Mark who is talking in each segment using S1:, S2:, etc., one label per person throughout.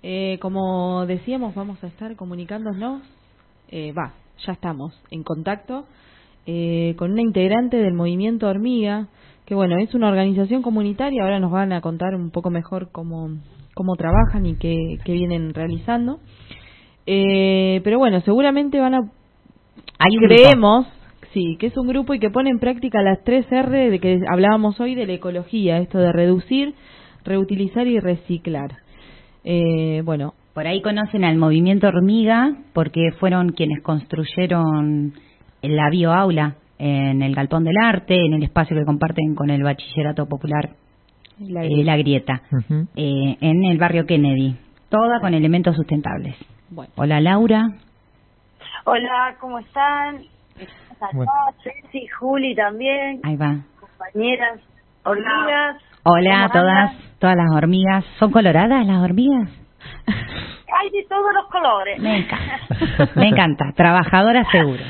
S1: Como decíamos, vamos a estar comunicándonos, ya estamos en contacto con una integrante del Movimiento Hormiga, que bueno, es una organización comunitaria. Ahora nos van a contar un poco mejor cómo trabajan y qué vienen realizando. Pero bueno, seguramente creemos, sí, que es un grupo y que pone en práctica las 3R de que hablábamos hoy de la ecología, esto de reducir, reutilizar y reciclar. Bueno,
S2: por ahí conocen al Movimiento Hormiga porque fueron quienes construyeron la bioaula en el Galpón del Arte, en el espacio que comparten con el Bachillerato Popular La Grieta, en el barrio Kennedy, toda con elementos sustentables.
S1: Bueno.
S2: Hola, Laura.
S3: Hola, ¿cómo están? Ceci, Juli también.
S2: Ahí va.
S3: Compañeras, hormigas.
S2: Hola a todas las hormigas. ¿Son coloradas las hormigas?
S3: Hay de todos los colores.
S2: Me encanta. Trabajadora seguro.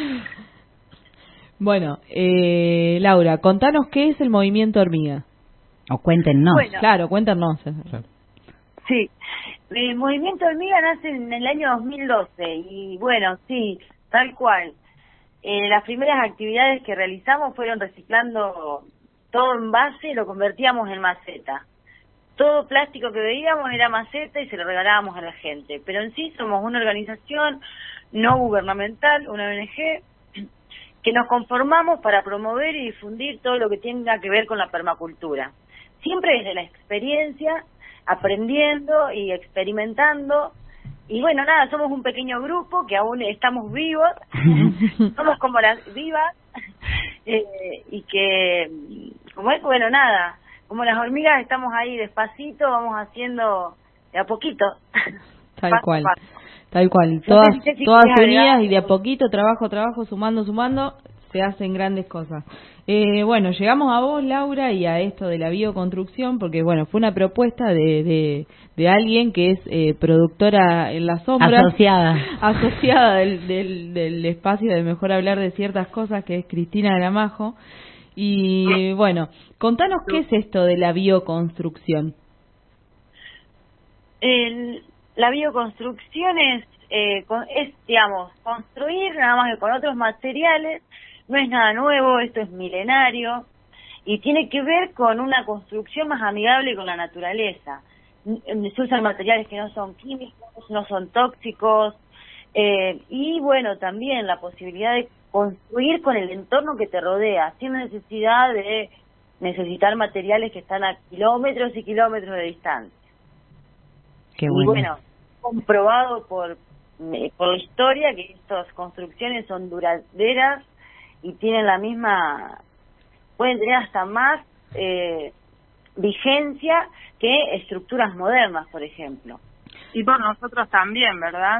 S1: Bueno, Laura, contanos qué es el Movimiento Hormiga.
S2: O cuéntenos.
S3: Bueno,
S1: claro, cuéntanos.
S3: Sí, el Movimiento Hormiga nace en el año 2012 y bueno, sí, tal cual. Las primeras actividades que realizamos fueron reciclando todo envase, lo convertíamos en maceta. Todo plástico que veíamos era maceta y se lo regalábamos a la gente. Pero en sí somos una organización no gubernamental, una ONG, que nos conformamos para promover y difundir todo lo que tenga que ver con la permacultura. Siempre desde la experiencia, aprendiendo y experimentando. Y bueno, nada, somos un pequeño grupo que aún estamos vivos, somos como las vivas, y que, como es, bueno, nada, como las hormigas estamos ahí despacito, vamos haciendo de a poquito.
S1: Tal cual, todas unidas y de a poquito, trabajo, sumando, se hacen grandes cosas. Bueno, llegamos a vos, Laura, y a esto de la bioconstrucción, porque bueno, fue una propuesta de alguien que es productora en la sombra, asociada del espacio de Mejor Hablar de Ciertas Cosas, que es Cristina Gramajo. Y bueno, contanos qué es esto de la bioconstrucción.
S3: La bioconstrucción es, digamos, construir nada más que con otros materiales. No es nada nuevo, esto es milenario y tiene que ver con una construcción más amigable con la naturaleza. Se usan materiales que no son químicos, no son tóxicos, y bueno, también la posibilidad de construir con el entorno que te rodea, sin necesidad de necesitar materiales que están a kilómetros y kilómetros de distancia.
S2: Qué bueno.
S3: Y bueno, comprobado por la historia que estas construcciones son duraderas y tienen la misma, pueden tener hasta más vigencia que estructuras modernas, por ejemplo.
S4: Y por nosotros también, ¿verdad?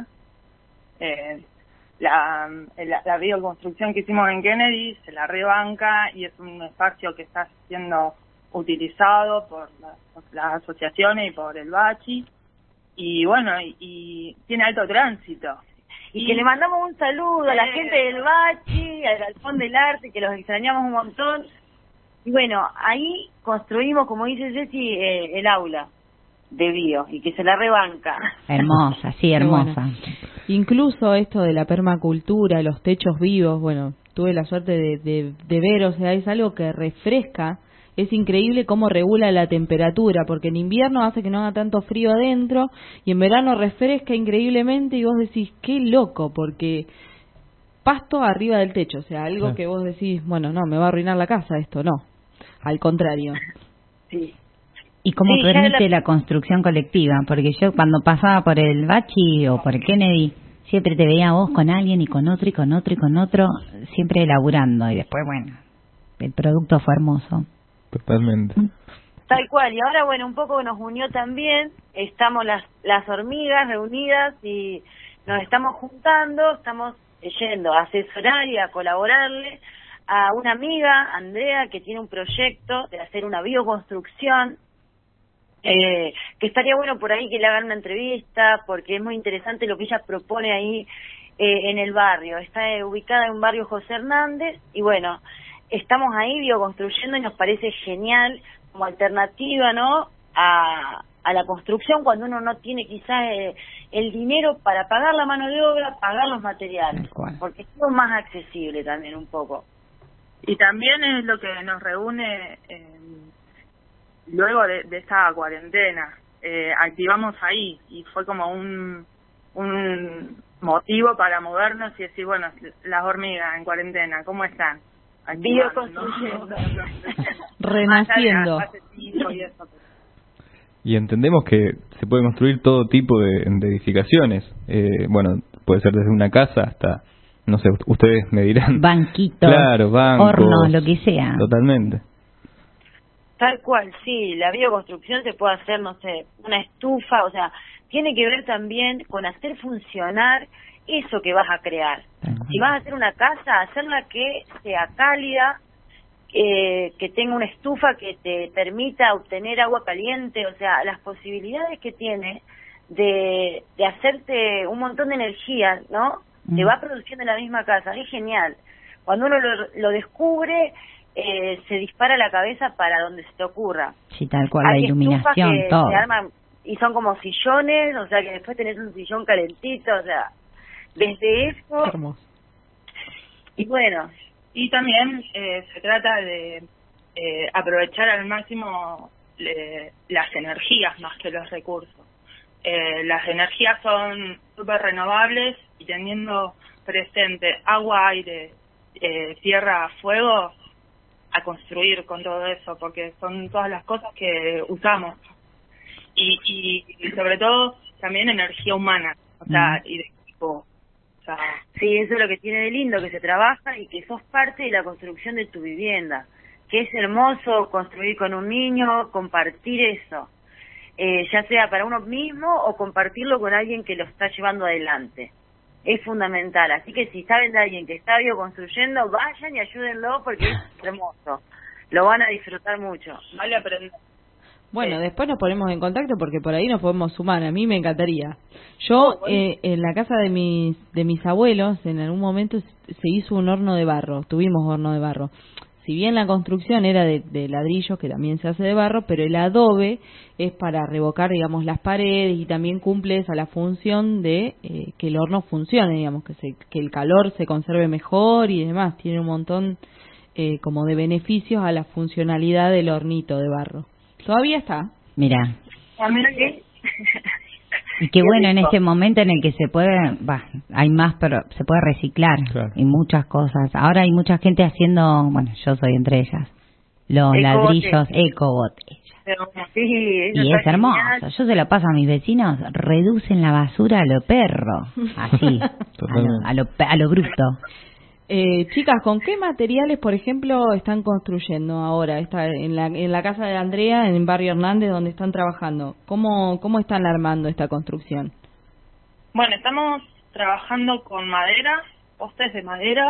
S4: La bioconstrucción que hicimos en Kennedy se la rebanca y es un espacio que está siendo utilizado por las asociaciones y por el Bachi. Y bueno, y tiene alto tránsito.
S3: Y que le mandamos un saludo a la gente del Bachi, al Galpón del Arte, que los extrañamos un montón. Y bueno, ahí construimos, como dice Ceci, el aula de bio, y que se la rebanca.
S2: Hermosa, sí, hermosa.
S1: Bueno, incluso esto de la permacultura, los techos vivos, bueno, tuve la suerte de ver, o sea, es algo que refresca. Es increíble cómo regula la temperatura, porque en invierno hace que no haga tanto frío adentro y en verano refresca increíblemente y vos decís, qué loco, porque pasto arriba del techo, o sea, algo que vos decís, bueno, no, me va a arruinar la casa esto, no, al contrario.
S3: Sí.
S2: ¿Y cómo permite la construcción colectiva? Porque yo cuando pasaba por el Bachi o por el Kennedy, siempre te veía vos con alguien y con otro y con otro y con otro, siempre elaborando y después, bueno, el producto fue hermoso.
S5: Totalmente.
S3: Tal cual, y ahora bueno, un poco nos unió también, estamos las hormigas reunidas y nos estamos juntando, estamos yendo a asesorar y a colaborarle a una amiga, Andrea, que tiene un proyecto de hacer una bioconstrucción, que estaría bueno por ahí que le hagan una entrevista, porque es muy interesante lo que ella propone ahí en el barrio. Está ubicada en un barrio José Hernández y bueno, estamos ahí bioconstruyendo y nos parece genial como alternativa, ¿no?, a a la construcción cuando uno no tiene quizás el dinero para pagar la mano de obra, pagar los materiales, porque es todo más accesible también un poco.
S4: Y también es lo que nos reúne luego de esta cuarentena. Activamos ahí y fue como un motivo para movernos y decir, bueno, las hormigas en cuarentena, ¿cómo están?
S3: Bioconstruyendo.
S1: Renaciendo.
S5: Y entendemos que se puede construir todo tipo de edificaciones. Bueno, puede ser desde una casa hasta, no sé, ustedes me dirán.
S2: Banquitos,
S5: claro, bancos,
S2: hornos, lo que sea.
S5: Totalmente.
S3: Tal cual, sí, la bioconstrucción se puede hacer, no sé, una estufa, o sea, tiene que ver también con hacer funcionar eso que vas a crear. Si vas a hacer una casa, hacerla que sea cálida, que tenga una estufa que te permita obtener agua caliente, o sea, las posibilidades que tiene de hacerte un montón de energía, ¿no? Te va produciendo en la misma casa, es genial. Cuando uno lo descubre, se dispara la cabeza para donde se te ocurra.
S2: Sí, tal cual, la iluminación,
S3: que
S2: todo.
S3: Se arman y son como sillones, o sea, que después tenés un sillón calentito, o sea, desde eso.
S1: Hermoso.
S3: Y bueno,
S4: y también se trata de aprovechar al máximo las energías más que los recursos. Las energías son súper renovables y teniendo presente agua, aire, tierra, fuego, a construir con todo eso, porque son todas las cosas que usamos. Y sobre todo también energía humana, o sea, y de equipo.
S3: Sí, eso es lo que tiene de lindo, que se trabaja y que sos parte de la construcción de tu vivienda, que es hermoso construir con un niño, compartir eso, ya sea para uno mismo o compartirlo con alguien que lo está llevando adelante. Es fundamental, así que si saben de alguien que está bioconstruyendo, vayan y ayúdenlo porque es hermoso, lo van a disfrutar mucho.
S4: Vale aprender.
S1: Bueno, después nos ponemos en contacto porque por ahí nos podemos sumar. A mí me encantaría. Yo, en la casa de mis abuelos, en algún momento se hizo un horno de barro. Tuvimos horno de barro. Si bien la construcción era de ladrillos, que también se hace de barro, pero el adobe es para revocar, digamos, las paredes y también cumple esa la función de que el horno funcione, digamos, que el calor se conserve mejor y demás. Tiene un montón como de beneficios a la funcionalidad del hornito de barro. Todavía está.
S2: Mira.
S3: ¿Qué?
S2: Y qué bueno en este momento en el que se puede, hay más, pero se puede reciclar y muchas cosas. Ahora hay mucha gente haciendo, bueno, yo soy entre ellas, los ladrillos eco-botellas.
S3: Sí,
S2: y es hermoso. Genial. Yo se lo paso a mis vecinos, reducen la basura a lo perro, así, a lo bruto.
S1: Chicas, ¿con qué materiales, por ejemplo, están construyendo ahora? En la casa de Andrea, en Barrio Hernández, donde están trabajando. ¿Cómo están armando esta construcción?
S4: Bueno, estamos trabajando con madera, postes de madera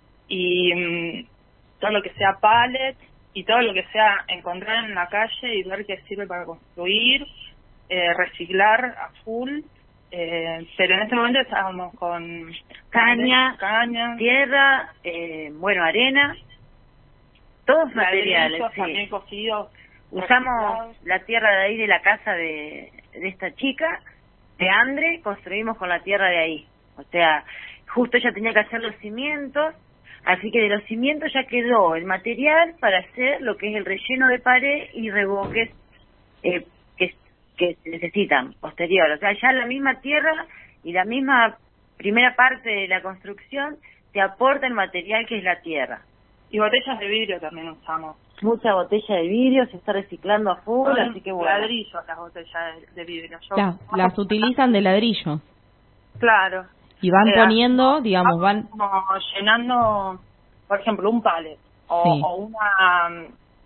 S4: y todo lo que sea pallet y todo lo que sea encontrar en la calle y ver qué sirve para construir, reciclar a full. Pero en este momento estábamos con caña,
S3: tierra, arena, todos materiales,
S4: también cocidos.
S3: Usamos la tierra de ahí de la casa de esta chica, de Andre, construimos con la tierra de ahí. O sea, justo ella tenía que hacer los cimientos, así que de los cimientos ya quedó el material para hacer lo que es el relleno de pared y revoques que se necesitan posterior, o sea, ya la misma tierra y la misma primera parte de la construcción te aporta el material que es la tierra.
S4: Y botellas de vidrio también usamos.
S3: Mucha botella de vidrio, se está reciclando a full, así que bueno.
S4: Ladrillos las botellas de vidrio.
S1: Las utilizan de ladrillo.
S4: Claro.
S1: Y van poniendo, digamos, van...
S4: Como llenando, por ejemplo, un pallet o una...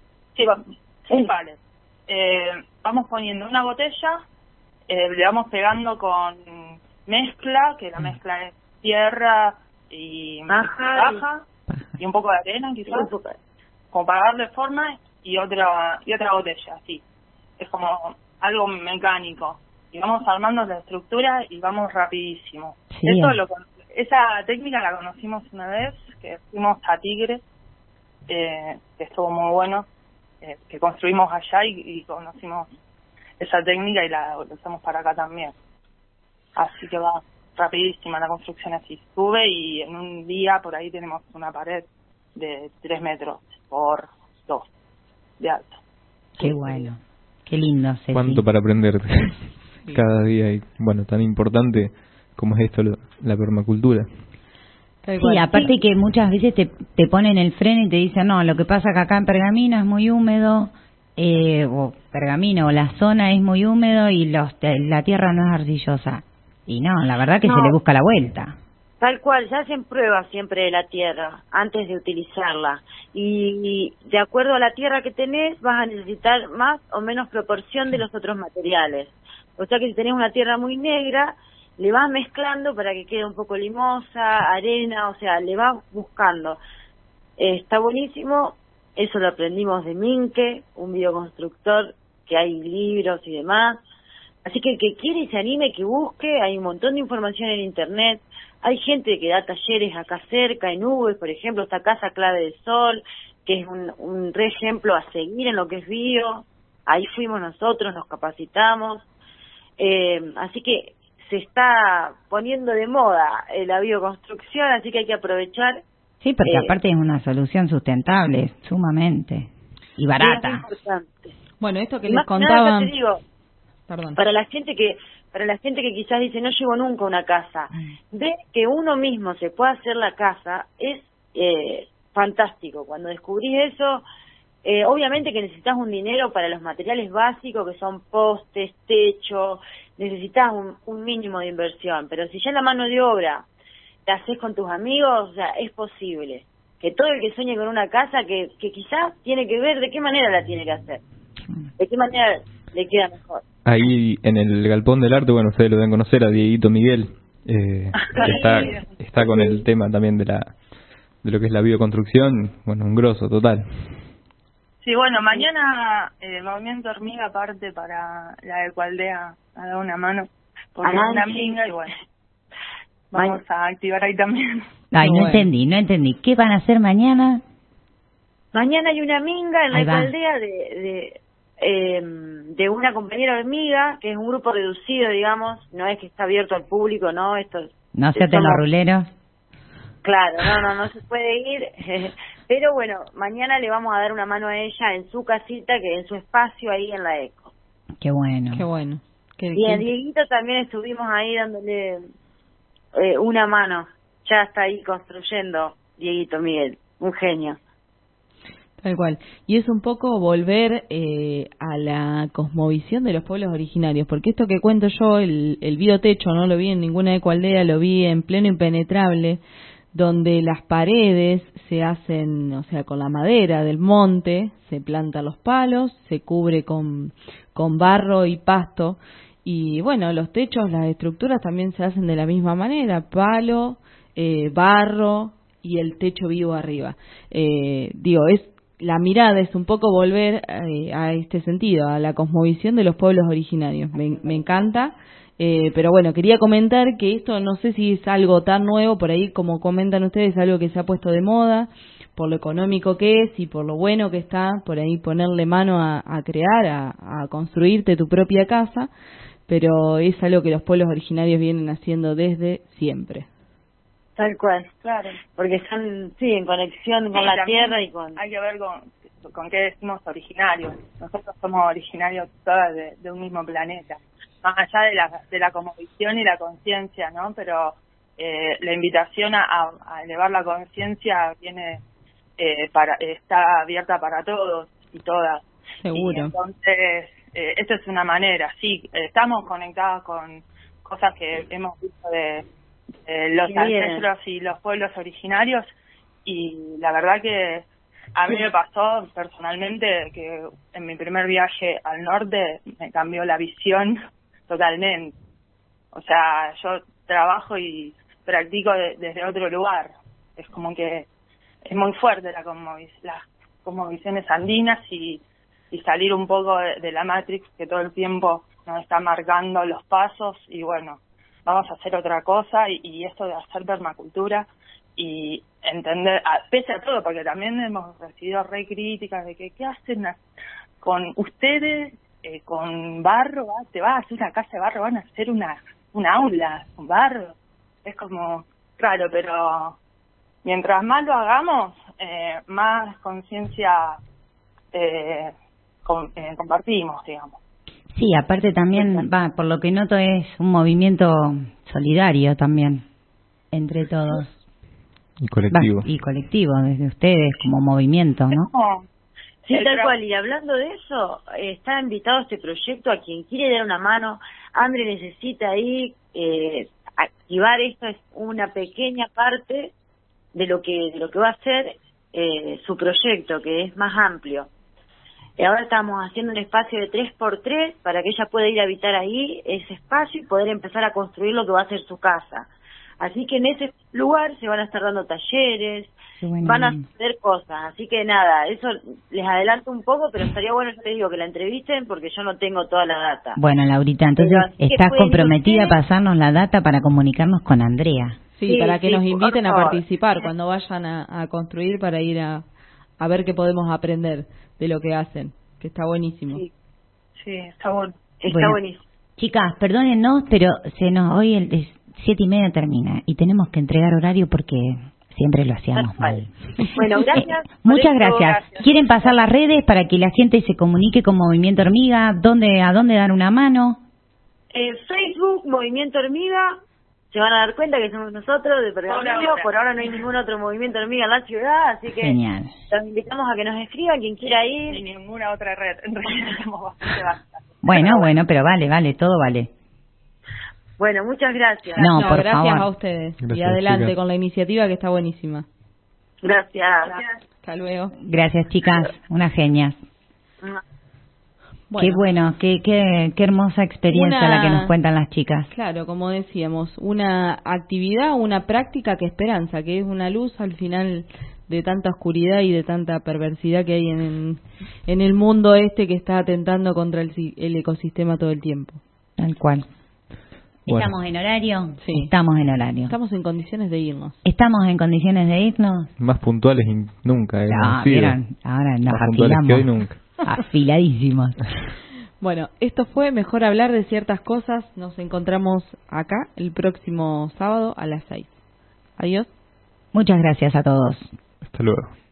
S4: un pallet. Vamos poniendo una botella, le vamos pegando con mezcla, que la mezcla es tierra y paja y un poco de arena quizás, como para darle forma y otra botella, así. Es como algo mecánico. Y vamos armando la estructura y vamos rapidísimo.
S2: Sí.
S4: Esa técnica la conocimos una vez, que fuimos a Tigre, que estuvo muy bueno. Que construimos allá y conocimos esa técnica y la usamos para acá también. Así que va rapidísima la construcción, así sube y en un día por ahí tenemos una pared de 3 metros por 2 de alto.
S2: Qué bueno, qué lindo. Ceci.
S5: Cuánto para aprender cada día y bueno, tan importante como es esto, la permacultura.
S2: Sí, aparte que muchas veces te ponen el freno y te dicen, no, lo que pasa que acá en Pergamino es muy húmedo, o Pergamino, o la zona es muy húmedo y la tierra no es arcillosa. Y no, la verdad que se le busca la vuelta.
S3: Tal cual, se hacen pruebas siempre de la tierra antes de utilizarla. Y de acuerdo a la tierra que tenés, vas a necesitar más o menos proporción de los otros materiales. O sea que si tenés una tierra muy negra, le vas mezclando para que quede un poco limosa, arena, o sea, le vas buscando. Está buenísimo, eso lo aprendimos de Minke, un bioconstructor, que hay libros y demás. Así que el que quiere y se anime, que busque, hay un montón de información en internet. Hay gente que da talleres acá cerca, en Ubes, por ejemplo, está Casa Clave del Sol, que es un re ejemplo a seguir en lo que es bio. Ahí fuimos nosotros, nos capacitamos. Así que se está poniendo de moda la bioconstrucción, así que hay que aprovechar.
S2: Sí, porque aparte es una solución sustentable, sumamente, y barata.
S3: Es importante.
S1: Bueno, esto que les contaba...
S3: Te digo,
S1: perdón.
S3: Para la gente que quizás dice, no llevo nunca una casa, ver que uno mismo se puede hacer la casa es fantástico. Cuando descubrís eso, obviamente que necesitas un dinero para los materiales básicos, que son postes, techo, necesitas un mínimo de inversión, pero si ya la mano de obra la haces con tus amigos, o sea, es posible que todo el que sueñe con una casa, que quizás tiene que ver de qué manera la tiene que hacer, de qué manera le queda mejor.
S5: Ahí en el Galpón del Arte, bueno, ustedes lo deben conocer, a Dieguito Miguel, que está con el tema también de lo que es la bioconstrucción, bueno, un grosso total.
S4: Sí, bueno, mañana el Movimiento Hormiga parte para la Ecualdea a dar una mano, porque es una minga y bueno, vamos a activar ahí también.
S2: Ay, no entendí. ¿Qué van a hacer mañana?
S3: Mañana hay una minga en la Ecualdea de una compañera hormiga, que es un grupo reducido, digamos, no es que está abierto al público, ¿no?
S2: No se aten los ruleros.
S3: Claro, no se puede ir, pero bueno, mañana le vamos a dar una mano a ella en su casita, que en su espacio ahí en la Eco.
S2: Qué bueno.
S3: Y a Dieguito también estuvimos ahí dándole una mano, ya está ahí construyendo Dieguito Miguel, un genio.
S1: Tal cual. Y es un poco volver a la cosmovisión de los pueblos originarios, porque esto que cuento yo, el biotecho, no lo vi en ninguna ecoaldea, lo vi en Pleno Impenetrable, donde las paredes se hacen, o sea, con la madera del monte, se plantan los palos, se cubre con barro y pasto, y bueno, los techos, las estructuras también se hacen de la misma manera, palo, barro y el techo vivo arriba. La mirada es un poco volver a este sentido, a la cosmovisión de los pueblos originarios. Me encanta, pero bueno, quería comentar que esto no sé si es algo tan nuevo, por ahí como comentan ustedes, algo que se ha puesto de moda, por lo económico que es y por lo bueno que está, por ahí ponerle mano a crear, a construirte tu propia casa, pero es algo que los pueblos originarios vienen haciendo desde siempre.
S3: Tal cual, claro, porque están, sí, en conexión con la tierra y con...
S4: Hay que ver con qué decimos originarios. Nosotros somos originarios todas de un mismo planeta, más allá de la cosmovisión y la conciencia, ¿no? Pero la invitación a elevar la conciencia viene está abierta para todos y todas.
S1: Seguro.
S4: Y entonces, esto es una manera, sí, estamos conectados con cosas que hemos visto de los ancestros y los pueblos originarios, y la verdad que a mí me pasó personalmente que en mi primer viaje al norte me cambió la visión totalmente. O sea, yo trabajo y practico desde otro lugar. Es como que es muy fuerte las cosmovisiones andinas y salir un poco de la Matrix que todo el tiempo nos está marcando los pasos, y bueno, vamos a hacer otra cosa, y esto de hacer permacultura y entender, pese a todo, porque también hemos recibido re críticas de que qué hacen con ustedes con barro, te vas a hacer una casa de barro, van a hacer una aula con barro. Es como raro, pero mientras más lo hagamos, más conciencia compartimos, digamos.
S2: Sí, aparte también, por lo que noto es un movimiento solidario también, entre todos.
S5: Y colectivo.
S2: Y colectivo, desde ustedes como movimiento, ¿no?
S3: Sí, tal cual. Y hablando de eso, está invitado a este proyecto a quien quiere dar una mano. Andre necesita ahí activar esto, es una pequeña parte de lo que va a ser su proyecto, que es más amplio. Ahora estamos haciendo un espacio de 3x3 para que ella pueda ir a habitar ahí ese espacio y poder empezar a construir lo que va a ser su casa. Así que en ese lugar se van a estar dando talleres, van a hacer cosas. Así que nada, eso les adelanto un poco, pero estaría bueno, yo les digo, que la entrevisten porque yo no tengo toda la data.
S2: Bueno, Laurita, entonces estás comprometida a pasarnos la data para comunicarnos con Andrea.
S1: Sí, para que nos inviten a participar cuando vayan a construir, para ir a ver qué podemos aprender de lo que hacen, que está buenísimo.
S4: Sí, está bueno.
S3: Está buenísimo.
S2: Chicas, perdónennos, pero hoy el 7:30 termina y tenemos que entregar horario porque siempre lo hacíamos mal.
S3: Bueno, gracias.
S2: Muchas gracias. ¿Quieren pasar las redes para que la gente se comunique con Movimiento Hormiga? ¿A dónde dar una mano?
S3: Facebook, Movimiento Hormiga. Se van a dar cuenta que somos nosotros de Pergamino. Por ahora no hay ningún otro Movimiento Hormiga en la ciudad, así que
S2: genial.
S3: Los invitamos a que nos escriban, quien quiera ir.
S4: Ni ninguna otra red, en realidad estamos bastante vastas.
S2: Bueno, pero vale, todo vale.
S3: Bueno, muchas gracias.
S2: No, por
S1: gracias
S2: favor.
S1: a ustedes.
S5: Gracias,
S1: y adelante,
S5: chicas,
S1: con la iniciativa que está buenísima.
S3: Gracias.
S1: Hasta luego.
S2: Gracias, chicas, unas genias. Bueno. Qué hermosa experiencia la que nos cuentan las chicas.
S1: Claro, como decíamos, una actividad, una práctica que esperanza, que es una luz al final de tanta oscuridad y de tanta perversidad que hay en el mundo que está atentando contra el ecosistema todo el tiempo.
S2: Tal cual.
S5: Bueno.
S2: ¿Estamos en horario?
S1: Sí.
S2: Estamos en horario.
S1: Estamos en condiciones de irnos.
S2: ¿Estamos en condiciones de irnos?
S5: Más puntuales nunca.
S2: No, vieron, ahora nos
S5: más puntuales que hoy
S2: afilamos.
S5: nunca.
S2: Afiladísimos.
S1: Bueno, esto fue Mejor Hablar de Ciertas Cosas. Nos encontramos acá el próximo sábado a las 6. Adiós.
S2: Muchas gracias a todos.
S5: Hasta luego.